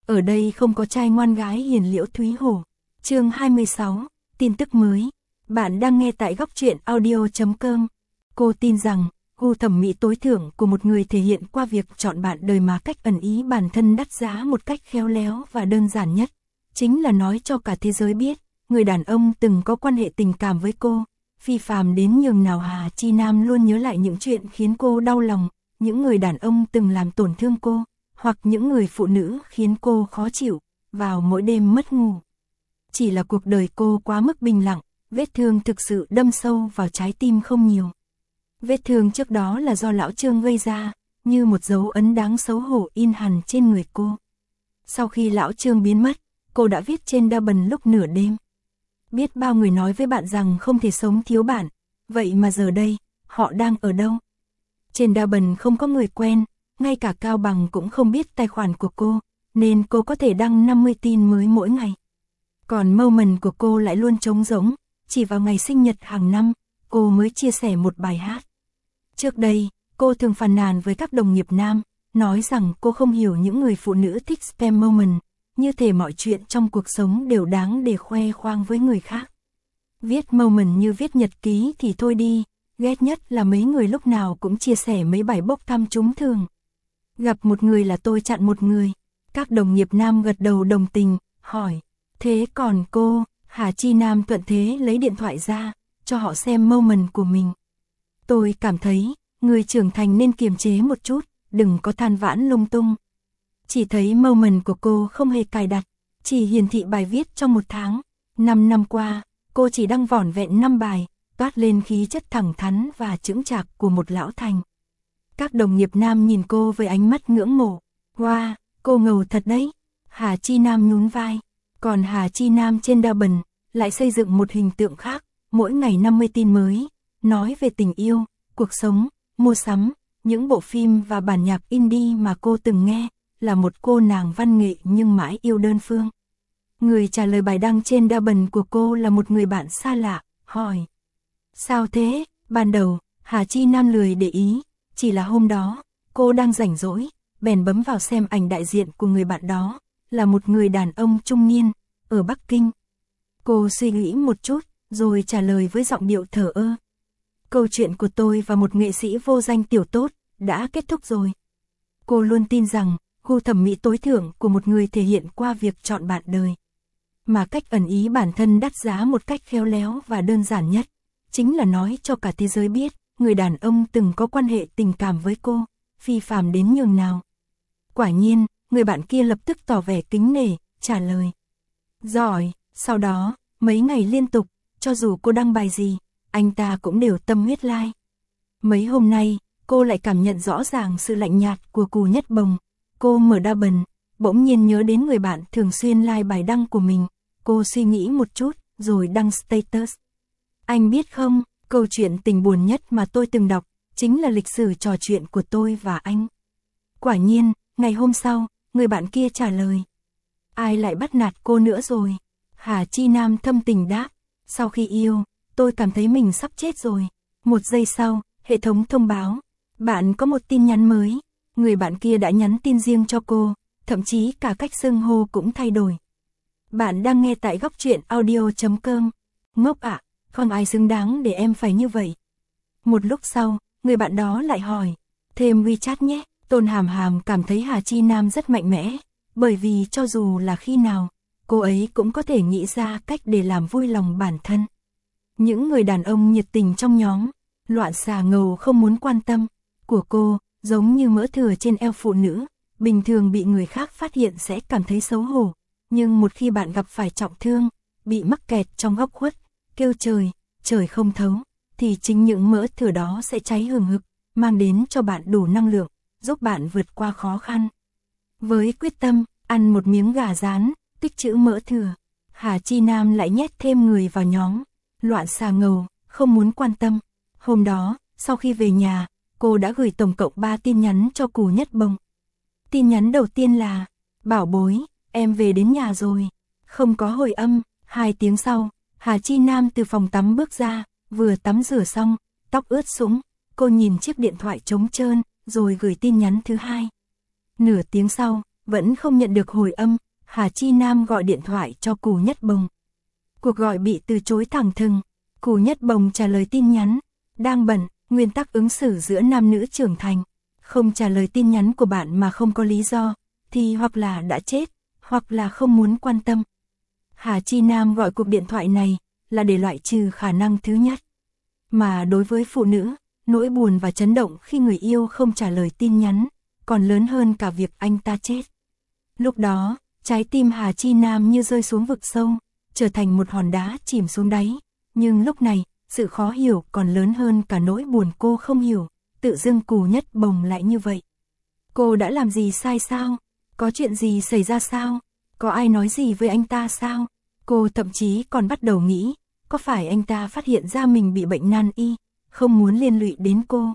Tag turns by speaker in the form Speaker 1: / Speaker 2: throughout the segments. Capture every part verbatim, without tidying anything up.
Speaker 1: Ở đây không có trai ngoan gái hiền Liễu Thúy Hổ. Chương hai mươi sáu, tin tức mới. Bạn đang nghe tại góc truyện audio chấm com. Cô tin rằng, gu thẩm mỹ tối thượng của một người thể hiện qua việc chọn bạn đời mà cách ẩn ý bản thân đắt giá một cách khéo léo và đơn giản nhất. Chính là nói cho cả thế giới biết, người đàn ông từng có quan hệ tình cảm với cô. Phi phàm đến nhường nào Hà Chi Nam luôn nhớ lại những chuyện khiến cô đau lòng, những người đàn ông từng làm tổn thương cô, hoặc những người phụ nữ khiến cô khó chịu, vào mỗi đêm mất ngủ. Chỉ là cuộc đời cô quá mức bình lặng, vết thương thực sự đâm sâu vào trái tim không nhiều. Vết thương trước đó là do lão Trương gây ra, như một dấu ấn đáng xấu hổ in hằn trên người cô. Sau khi lão Trương biến mất, cô đã viết trên Double lúc nửa đêm. Biết bao người nói với bạn rằng không thể sống thiếu bạn, vậy mà giờ đây, họ đang ở đâu? Trên Double không có người quen, ngay cả Cao Bằng cũng không biết tài khoản của cô, nên cô có thể đăng năm mươi tin mới mỗi ngày. Còn Moment của cô lại luôn trống rỗng, chỉ vào ngày sinh nhật hàng năm, cô mới chia sẻ một bài hát. Trước đây, cô thường phàn nàn với các đồng nghiệp nam, nói rằng cô không hiểu những người phụ nữ thích spam moment, như thể mọi chuyện trong cuộc sống đều đáng để khoe khoang với người khác. Viết moment như viết nhật ký thì thôi đi, ghét nhất là mấy người lúc nào cũng chia sẻ mấy bài bốc thăm trúng thường. Gặp một người là tôi chặn một người. Các đồng nghiệp nam gật đầu đồng tình, hỏi, thế còn cô? Hà Chi Nam thuận thế lấy điện thoại ra, cho họ xem moment của mình. Tôi cảm thấy, người trưởng thành nên kiềm chế một chút, đừng có than vãn lung tung. Chỉ thấy moment của cô không hề cài đặt, chỉ hiển thị bài viết trong một tháng. Năm năm qua, cô chỉ đăng vỏn vẹn năm bài, toát lên khí chất thẳng thắn và chững chạc của một lão thành. Các đồng nghiệp nam nhìn cô với ánh mắt ngưỡng mộ. Wow, cô ngầu thật đấy. Hà Chi Nam nhún vai. Còn Hà Chi Nam trên Double lại xây dựng một hình tượng khác, mỗi ngày năm mươi tin mới, nói về tình yêu, cuộc sống, mua sắm, những bộ phim và bản nhạc indie mà cô từng nghe, là một cô nàng văn nghệ nhưng mãi yêu đơn phương. Người trả lời bài đăng trên Double của cô là một người bạn xa lạ, hỏi. Sao thế? Ban đầu, Hà Chi Nam lười để ý, chỉ là hôm đó, cô đang rảnh rỗi, bèn bấm vào xem ảnh đại diện của người bạn đó, là một người đàn ông trung niên, ở Bắc Kinh. Cô suy nghĩ một chút, rồi trả lời với giọng điệu thờ ơ. Câu chuyện của tôi và một nghệ sĩ vô danh tiểu tốt, đã kết thúc rồi. Cô luôn tin rằng, gu thẩm mỹ tối thượng của một người thể hiện qua việc chọn bạn đời. Mà cách ẩn ý bản thân đắt giá một cách khéo léo và đơn giản nhất, chính là nói cho cả thế giới biết, người đàn ông từng có quan hệ tình cảm với cô, phi phàm đến nhường nào. Quả nhiên, người bạn kia lập tức tỏ vẻ kính nể, trả lời. Giỏi, sau đó, mấy ngày liên tục, cho dù cô đăng bài gì, anh ta cũng đều tâm huyết like. Mấy hôm nay, cô lại cảm nhận rõ ràng sự lạnh nhạt của Cù Nhất Bồng. Cô mở Double, bỗng nhiên nhớ đến người bạn thường xuyên like bài đăng của mình. Cô suy nghĩ một chút, rồi đăng status. Anh biết không, câu chuyện tình buồn nhất mà tôi từng đọc, chính là lịch sử trò chuyện của tôi và anh. Quả nhiên, ngày hôm sau, người bạn kia trả lời. Ai lại bắt nạt cô nữa rồi? Hà Chi Nam thâm tình đáp. Sau khi yêu, tôi cảm thấy mình sắp chết rồi. Một giây sau, hệ thống thông báo. Bạn có một tin nhắn mới. Người bạn kia đã nhắn tin riêng cho cô, thậm chí cả cách xưng hô cũng thay đổi. Bạn đang nghe tại góc truyện audio chấm com. Ngốc ạ, không ai xứng đáng để em phải như vậy. Một lúc sau, người bạn đó lại hỏi. Thêm WeChat nhé. Tôn Hàm Hàm cảm thấy Hà Chi Nam rất mạnh mẽ, bởi vì cho dù là khi nào, cô ấy cũng có thể nghĩ ra cách để làm vui lòng bản thân. Những người đàn ông nhiệt tình trong nhóm, loạn xà ngầu không muốn quan tâm, của cô, giống như mỡ thừa trên eo phụ nữ, bình thường bị người khác phát hiện sẽ cảm thấy xấu hổ, nhưng một khi bạn gặp phải trọng thương, bị mắc kẹt trong góc khuất, kêu trời, trời không thấu, thì chính những mỡ thừa đó sẽ cháy hừng hực, mang đến cho bạn đủ năng lượng, giúp bạn vượt qua khó khăn. Với quyết tâm, ăn một miếng gà rán, tích trữ mỡ thừa, Hà Chi Nam lại nhét thêm người vào nhóm, loạn xà ngầu, không muốn quan tâm. Hôm đó, sau khi về nhà, cô đã gửi tổng cộng ba tin nhắn cho Cù Nhất Bồng. Tin nhắn đầu tiên là, bảo bối, em về đến nhà rồi. Không có hồi âm, hai tiếng sau, Hà Chi Nam từ phòng tắm bước ra, vừa tắm rửa xong, tóc ướt sũng, cô nhìn chiếc điện thoại trống trơn, rồi gửi tin nhắn thứ hai. Nửa tiếng sau, vẫn không nhận được hồi âm, Hà Chi Nam gọi điện thoại cho Cù Nhất Bồng. Cuộc gọi bị từ chối thẳng thừng, Cù Nhất Bồng trả lời tin nhắn, đang bận, nguyên tắc ứng xử giữa nam nữ trưởng thành, không trả lời tin nhắn của bạn mà không có lý do, thì hoặc là đã chết, hoặc là không muốn quan tâm. Hà Chi Nam gọi cuộc điện thoại này là để loại trừ khả năng thứ nhất. Mà đối với phụ nữ, nỗi buồn và chấn động khi người yêu không trả lời tin nhắn, còn lớn hơn cả việc anh ta chết. Lúc đó, trái tim Hà Chi Nam như rơi xuống vực sâu, trở thành một hòn đá chìm xuống đáy. Nhưng lúc này, sự khó hiểu còn lớn hơn cả nỗi buồn cô không hiểu, tự dưng Cù Nhất Bồng lại như vậy. Cô đã làm gì sai sao? Có chuyện gì xảy ra sao? Có ai nói gì với anh ta sao? Cô thậm chí còn bắt đầu nghĩ, có phải anh ta phát hiện ra mình bị bệnh nan y, không muốn liên lụy đến cô.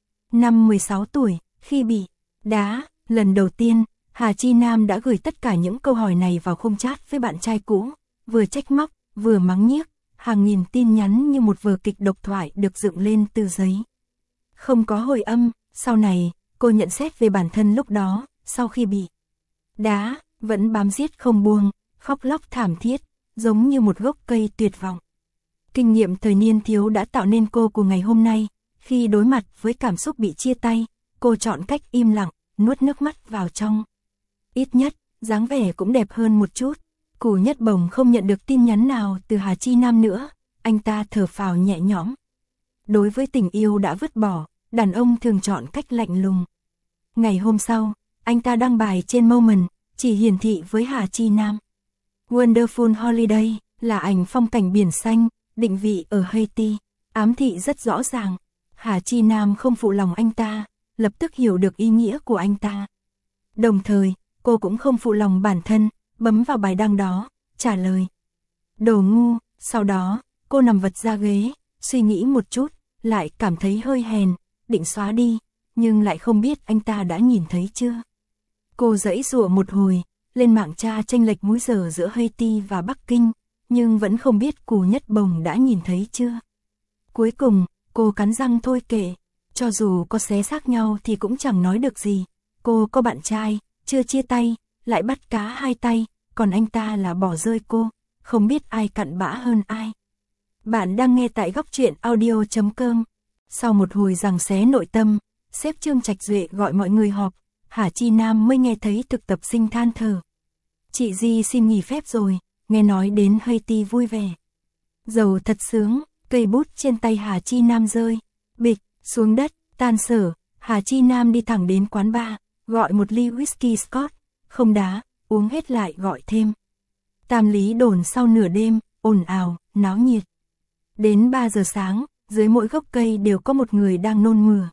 Speaker 1: Năm mười sáu tuổi, khi bị đá, lần đầu tiên, Hà Chi Nam đã gửi tất cả những câu hỏi này vào khung chat với bạn trai cũ, vừa trách móc, vừa mắng nhiếc, hàng nghìn tin nhắn như một vở kịch độc thoại được dựng lên từ giấy. Không có hồi âm, sau này, cô nhận xét về bản thân lúc đó, sau khi bị đá, vẫn bám giết không buông, khóc lóc thảm thiết, giống như một gốc cây tuyệt vọng. Kinh nghiệm thời niên thiếu đã tạo nên cô của ngày hôm nay, khi đối mặt với cảm xúc bị chia tay, cô chọn cách im lặng, nuốt nước mắt vào trong. Ít nhất, dáng vẻ cũng đẹp hơn một chút. Cù Nhất Bồng không nhận được tin nhắn nào từ Hà Chi Nam nữa, anh ta thở phào nhẹ nhõm. Đối với tình yêu đã vứt bỏ, đàn ông thường chọn cách lạnh lùng. Ngày hôm sau, anh ta đăng bài trên Moment, chỉ hiển thị với Hà Chi Nam. Wonderful Holiday là ảnh phong cảnh biển xanh, định vị ở Haiti, ám thị rất rõ ràng. Hà Chi Nam không phụ lòng anh ta, lập tức hiểu được ý nghĩa của anh ta. Đồng thời, cô cũng không phụ lòng bản thân, bấm vào bài đăng đó, trả lời. Đồ ngu, sau đó, cô nằm vật ra ghế, suy nghĩ một chút, lại cảm thấy hơi hèn, định xóa đi, nhưng lại không biết anh ta đã nhìn thấy chưa. Cô giãy giụa một hồi, lên mạng tra chênh lệch múi giờ giữa Haiti và Bắc Kinh, nhưng vẫn không biết Cù Nhất Bồng đã nhìn thấy chưa. Cuối cùng, cô cắn răng thôi kệ, cho dù có xé xác nhau thì cũng chẳng nói được gì. Cô có bạn trai, chưa chia tay, lại bắt cá hai tay, còn anh ta là bỏ rơi cô, không biết ai cặn bã hơn ai. Bạn đang nghe tại góc truyện audio chấm com. Sau một hồi giằng xé nội tâm, sếp Trương Trạch Duệ gọi mọi người họp, Hà Chi Nam mới nghe thấy thực tập sinh than thở. Chị Di xin nghỉ phép rồi, nghe nói đến Haiti vui vẻ. Giàu thật sướng, cây bút trên tay Hà Chi Nam rơi, bịch, xuống đất, tan sở. Hà Chi Nam đi thẳng đến quán bar, gọi một ly whisky Scotch, không đá, uống hết lại gọi thêm. Tam Lý Đồn sau nửa đêm, ồn ào, náo nhiệt. Đến ba giờ sáng, dưới mỗi gốc cây đều có một người đang nôn mửa.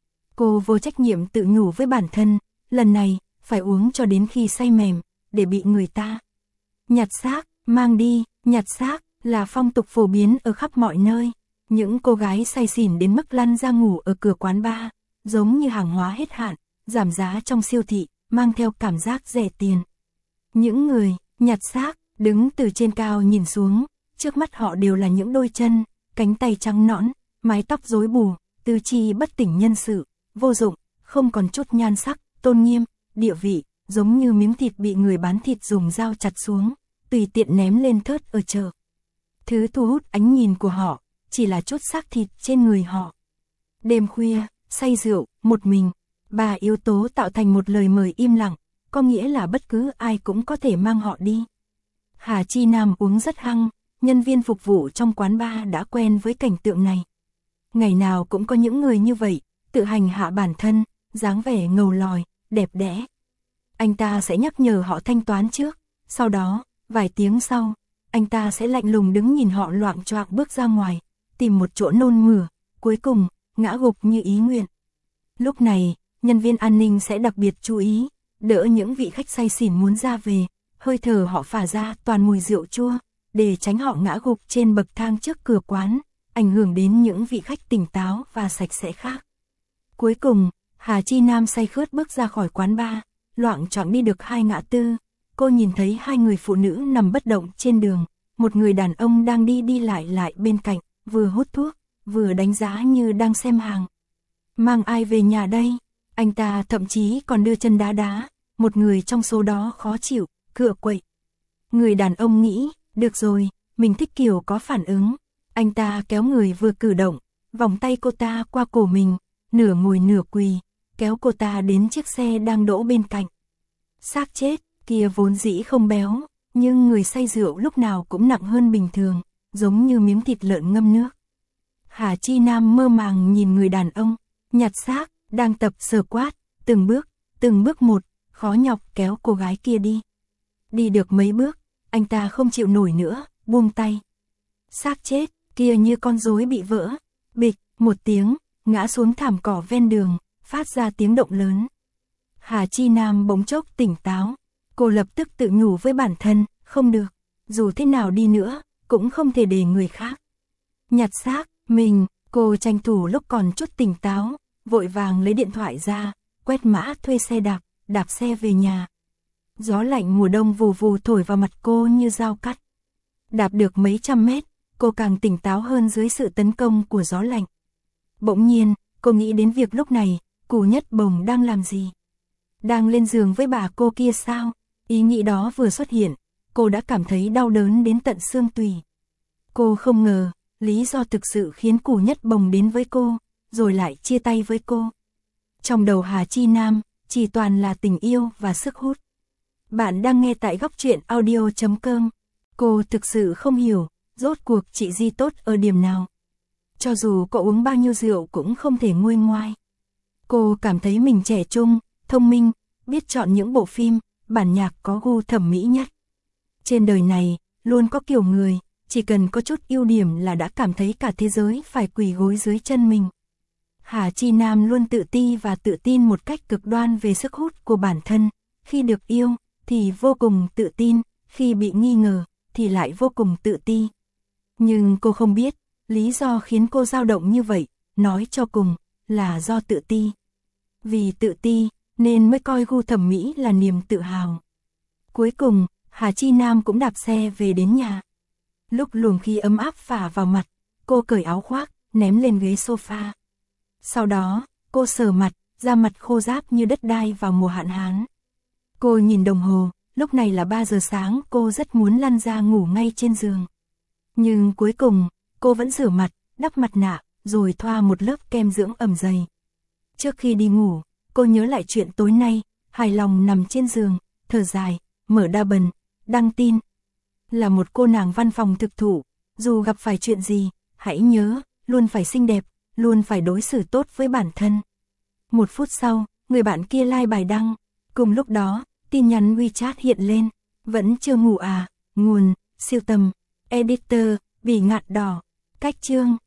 Speaker 1: Cô vô trách nhiệm tự nhủ với bản thân, lần này, phải uống cho đến khi say mềm, để bị người ta nhặt xác, mang đi. Nhặt xác là phong tục phổ biến ở khắp mọi nơi. Những cô gái say xỉn đến mức lăn ra ngủ ở cửa quán bar, giống như hàng hóa hết hạn, giảm giá trong siêu thị, mang theo cảm giác rẻ tiền. Những người nhặt xác đứng từ trên cao nhìn xuống, trước mắt họ đều là những đôi chân, cánh tay trắng nõn, mái tóc rối bù, tứ chi bất tỉnh nhân sự, vô dụng, không còn chút nhan sắc, tôn nghiêm, địa vị, giống như miếng thịt bị người bán thịt dùng dao chặt xuống, tùy tiện ném lên thớt ở chợ. Thứ thu hút ánh nhìn của họ, chỉ là chút xác thịt trên người họ. Đêm khuya, say rượu, một mình, ba yếu tố tạo thành một lời mời im lặng, có nghĩa là bất cứ ai cũng có thể mang họ đi. Hà Chi Nam uống rất hăng, nhân viên phục vụ trong quán bar đã quen với cảnh tượng này. Ngày nào cũng có những người như vậy, tự hành hạ bản thân, dáng vẻ ngầu lòi, đẹp đẽ. Anh ta sẽ nhắc nhở họ thanh toán trước, sau đó, vài tiếng sau, anh ta sẽ lạnh lùng đứng nhìn họ loạng choạng bước ra ngoài, tìm một chỗ nôn mửa, cuối cùng, ngã gục như ý nguyện. Lúc này, nhân viên an ninh sẽ đặc biệt chú ý, đỡ những vị khách say xỉn muốn ra về, hơi thở họ phả ra toàn mùi rượu chua, để tránh họ ngã gục trên bậc thang trước cửa quán, ảnh hưởng đến những vị khách tỉnh táo và sạch sẽ khác. Cuối cùng, Hà Chi Nam say khướt bước ra khỏi quán bar, loạng choạng đi được hai ngã tư, cô nhìn thấy hai người phụ nữ nằm bất động trên đường, một người đàn ông đang đi đi lại lại bên cạnh, vừa hút thuốc, vừa đánh giá như đang xem hàng. Mang ai về nhà đây? Anh ta thậm chí còn đưa chân đá đá, một người trong số đó khó chịu, cựa quậy. Người đàn ông nghĩ, được rồi, mình thích kiểu có phản ứng. Anh ta kéo người vừa cử động, vòng tay cô ta qua cổ mình, nửa ngồi nửa quỳ, kéo cô ta đến chiếc xe đang đỗ bên cạnh. Xác chết, kia vốn dĩ không béo, nhưng người say rượu lúc nào cũng nặng hơn bình thường, giống như miếng thịt lợn ngâm nước. Hà Chi Nam mơ màng nhìn người đàn ông, nhặt xác, đang tập sờ quát, từng bước, từng bước một, khó nhọc kéo cô gái kia đi. Đi được mấy bước, anh ta không chịu nổi nữa, buông tay. Xác chết, kia như con rối bị vỡ, bịch, một tiếng, ngã xuống thảm cỏ ven đường, phát ra tiếng động lớn. Hà Chi Nam bỗng chốc tỉnh táo, cô lập tức tự nhủ với bản thân, không được, dù thế nào đi nữa, cũng không thể để người khác nhặt xác mình. Cô tranh thủ lúc còn chút tỉnh táo, vội vàng lấy điện thoại ra, quét mã thuê xe đạp, đạp xe về nhà. Gió lạnh mùa đông vù vù thổi vào mặt cô như dao cắt. Đạp được mấy trăm mét, cô càng tỉnh táo hơn dưới sự tấn công của gió lạnh. Bỗng nhiên, cô nghĩ đến việc lúc này, Cù Nhất Bồng đang làm gì? Đang lên giường với bà cô kia sao? Ý nghĩ đó vừa xuất hiện, cô đã cảm thấy đau đớn đến tận xương tủy. Cô không ngờ, lý do thực sự khiến Cù Nhất Bồng đến với cô, rồi lại chia tay với cô. Trong đầu Hà Chi Nam, chỉ toàn là tình yêu và sức hút. Bạn đang nghe tại góc truyện audio chấm com. Cô thực sự không hiểu, rốt cuộc chị Di tốt ở điểm nào. Cho dù cô uống bao nhiêu rượu cũng không thể nguôi ngoai. Cô cảm thấy mình trẻ trung, thông minh, biết chọn những bộ phim, bản nhạc có gu thẩm mỹ nhất. Trên đời này, luôn có kiểu người, chỉ cần có chút ưu điểm là đã cảm thấy cả thế giới phải quỳ gối dưới chân mình. Hà Chi Nam luôn tự ti và tự tin một cách cực đoan về sức hút của bản thân. Khi được yêu, thì vô cùng tự tin, khi bị nghi ngờ, thì lại vô cùng tự ti. Nhưng cô không biết, lý do khiến cô dao động như vậy, nói cho cùng, là do tự ti. Vì tự ti, nên mới coi gu thẩm mỹ là niềm tự hào. Cuối cùng, Hà Chi Nam cũng đạp xe về đến nhà. Lúc luồng khí ấm áp phả vào mặt, cô cởi áo khoác, ném lên ghế sofa. Sau đó, cô sờ mặt, da mặt khô ráp như đất đai vào mùa hạn hán. Cô nhìn đồng hồ, lúc này là ba giờ sáng, cô rất muốn lăn ra ngủ ngay trên giường. Nhưng cuối cùng, cô vẫn rửa mặt, đắp mặt nạ, rồi thoa một lớp kem dưỡng ẩm dày. Trước khi đi ngủ, cô nhớ lại chuyện tối nay, hài lòng nằm trên giường, thở dài, mở đa bần, đăng tin. Là một cô nàng văn phòng thực thụ, dù gặp phải chuyện gì, hãy nhớ, luôn phải xinh đẹp, luôn phải đối xử tốt với bản thân. Một phút sau, người bạn kia like bài đăng. Cùng lúc đó, tin nhắn WeChat hiện lên. Vẫn chưa ngủ à? Nguồn, siêu tầm, editor, Bỉ Ngạn Đỏ. Cách chương.